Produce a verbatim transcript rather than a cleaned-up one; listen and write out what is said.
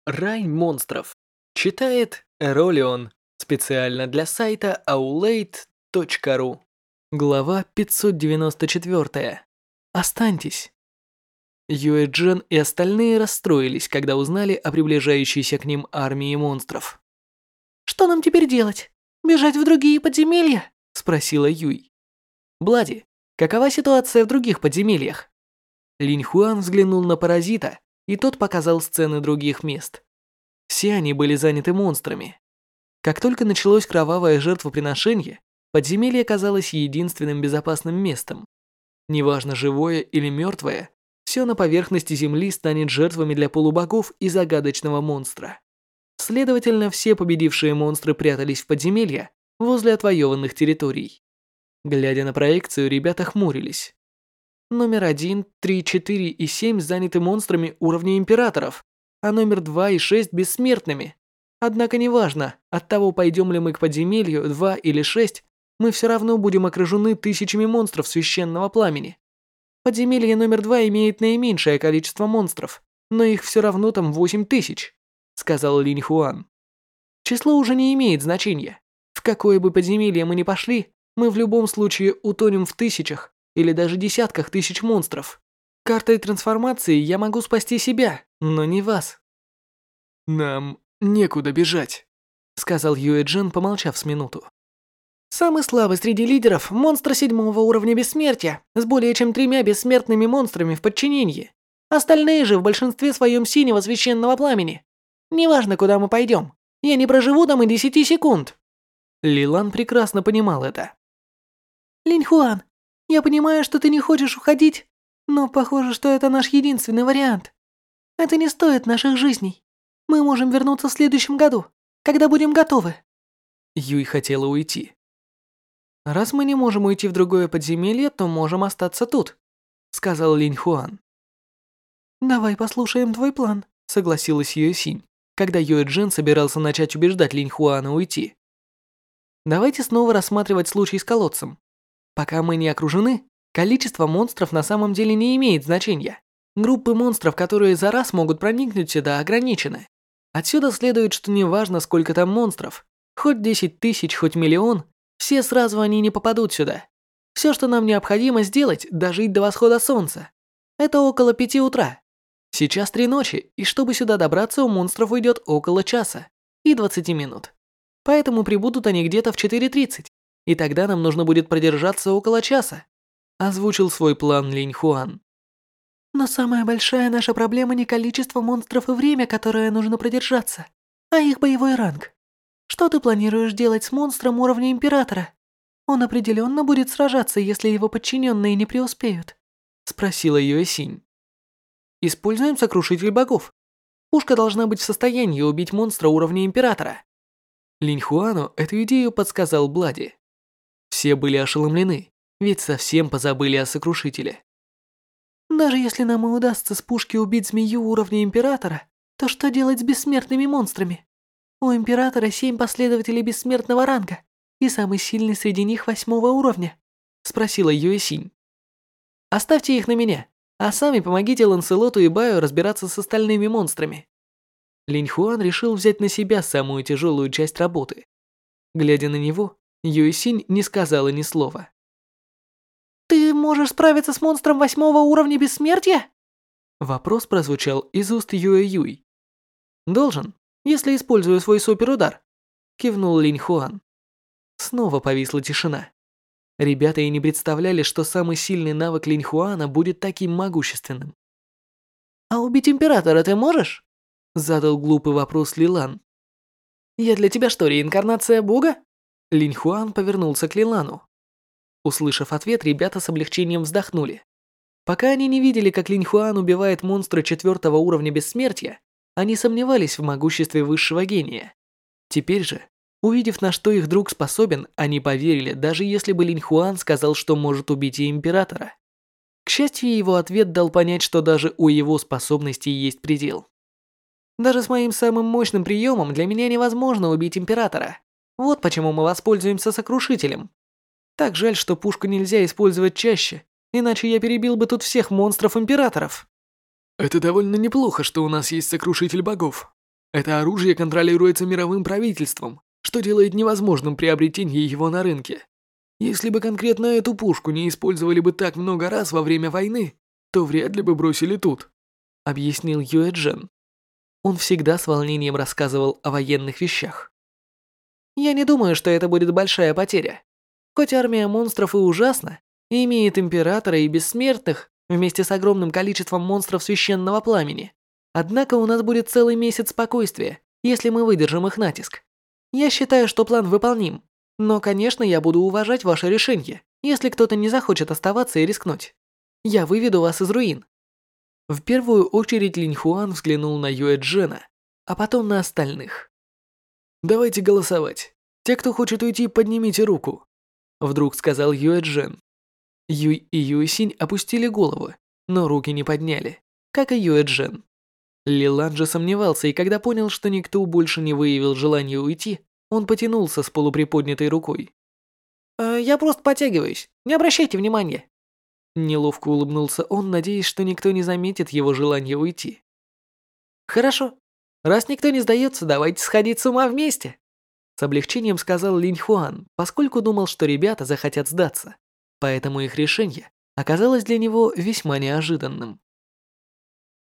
Рай монстров. Читает Эролион. Специально для сайта аулейт точка ру. Глава пятьсот девяносто четыре. Останьтесь. Юэ Джен и остальные расстроились, когда узнали о приближающейся к ним армии монстров. «Что нам теперь делать? Бежать в другие подземелья?» – спросила Юй. Блади, какова ситуация в других подземельях? Линь Хуан взглянул на паразита, и тот показал сцены других мест. Все они были заняты монстрами. Как только началось кровавое жертвоприношение, подземелье казалось единственным безопасным местом. Неважно, живое или мертвое, все на поверхности земли станет жертвами для полубогов и загадочного монстра. Следовательно, все победившие монстры прятались в подземелья возле отвоеванных территорий. Глядя на проекцию, ребята хмурились. Номер один, три, четыре и семь заняты монстрами уровня императоров, а номер два и шесть бессмертными. Однако неважно, от того, пойдем ли мы к подземелью два или шесть, мы все равно будем окружены тысячами монстров священного пламени. Подземелье номер два имеет наименьшее количество монстров, но их все равно там восемь тысяч, сказал Линь Хуан. Число уже не имеет значения. В какое бы подземелье мы ни пошли, мы в любом случае утонем в тысячах или даже десятках тысяч монстров. Картой трансформации я могу спасти себя, но не вас. Нам некуда бежать, сказал Юэ Джен, помолчав с минуту. Самый слабый среди лидеров – монстр седьмого уровня бессмертия, с более чем тремя бессмертными монстрами в подчинении. Остальные же в большинстве своем синего священного пламени. Неважно, куда мы пойдем, я не проживу там и десяти секунд. Лилан прекрасно понимал это. Линь Хуан, я понимаю, что ты не хочешь уходить, но похоже, что это наш единственный вариант. Это не стоит наших жизней. Мы можем вернуться в следующем году, когда будем готовы. Юй хотела уйти. Раз мы не можем уйти в другое подземелье, то можем остаться тут, сказал Линь Хуан. Давай послушаем твой план, согласилась Юэ Синь, когда Юэ Джен собирался начать убеждать Линь Хуана уйти. Давайте снова рассматривать случай с колодцем. Пока мы не окружены, количество монстров на самом деле не имеет значения. Группы монстров, которые за раз могут проникнуть сюда, ограничены. Отсюда следует, что неважно, сколько там монстров, хоть десять тысяч, хоть миллион, все сразу они не попадут сюда. Все, что нам необходимо сделать, дожить до восхода солнца. Это около пяти утра. Сейчас три ночи, и чтобы сюда добраться, у монстров уйдет около часа и двадцати минут. Поэтому прибудут они где-то в четыре тридцать, и тогда нам нужно будет продержаться около часа. Озвучил свой план Линь Хуан. Но самая большая наша проблема не количество монстров и время, которое нужно продержаться, а их боевой ранг. Что ты планируешь делать с монстром уровня императора? Он определенно будет сражаться, если его подчиненные не преуспеют, спросила Юэ Синь. Используем сокрушитель богов. Пушка должна быть в состоянии убить монстра уровня императора. Линь Хуану эту идею подсказал Блади. Все были ошеломлены, ведь совсем позабыли о сокрушителе. Даже если нам и удастся с пушки убить змею уровня императора, то что делать с бессмертными монстрами? У императора семь последователей бессмертного ранга, и самый сильный среди них восьмого уровня, спросила Юэ Синь. Оставьте их на меня, а сами помогите Ланселоту и Баю разбираться с остальными монстрами. Линь Хуан решил взять на себя самую тяжелую часть работы. Глядя на него, Юэ Синь не сказала ни слова. «Ты можешь справиться с монстром восьмого уровня бессмертия?» Вопрос прозвучал из уст Юэ Юй. «Должен, если использую свой суперудар», кивнул Линь Хуан. Снова повисла тишина. Ребята и не представляли, что самый сильный навык Линь Хуана будет таким могущественным. «А убить императора ты можешь?» Задал глупый вопрос Лилан. «Я для тебя что, реинкарнация бога?» Линь Хуан повернулся к Лилану. Услышав ответ, ребята с облегчением вздохнули. Пока они не видели, как Линь Хуан убивает монстра четвертого уровня бессмертия, они сомневались в могуществе высшего гения. Теперь же, увидев, на что их друг способен, они поверили, даже если бы Линь Хуан сказал, что может убить и императора. К счастью, его ответ дал понять, что даже у его способностей есть предел. Даже с моим самым мощным приемом для меня невозможно убить императора. Вот почему мы воспользуемся сокрушителем. Так жаль, что пушку нельзя использовать чаще, иначе я перебил бы тут всех монстров императоров. Это довольно неплохо, что у нас есть сокрушитель богов. Это оружие контролируется мировым правительством, что делает невозможным приобретение его на рынке. Если бы конкретно эту пушку не использовали бы так много раз во время войны, то вряд ли бы бросили тут», — объяснил Юэ Джен. Он всегда с волнением рассказывал о военных вещах. Я не думаю, что это будет большая потеря. Хоть армия монстров и ужасна, и имеет императора и бессмертных, вместе с огромным количеством монстров священного пламени, однако у нас будет целый месяц спокойствия, если мы выдержим их натиск. Я считаю, что план выполним, но, конечно, я буду уважать ваше решение, если кто-то не захочет оставаться и рискнуть. Я выведу вас из руин». В первую очередь Линь Хуан взглянул на Юэ Джена, а потом на остальных. «Давайте голосовать. Те, кто хочет уйти, поднимите руку», — вдруг сказал Юэ Джен. Юй и Юэ Синь опустили головы, но руки не подняли, как и Юэ Джен. Лилан же сомневался, и когда понял, что никто больше не выявил желания уйти, он потянулся с полуприподнятой рукой. «Э, «Я просто подтягиваюсь, не обращайте внимания». Неловко улыбнулся он, надеясь, что никто не заметит его желание уйти. «Хорошо. Раз никто не сдается, давайте сходить с ума вместе», с облегчением сказал Линь Хуан, поскольку думал, что ребята захотят сдаться. Поэтому их решение оказалось для него весьма неожиданным.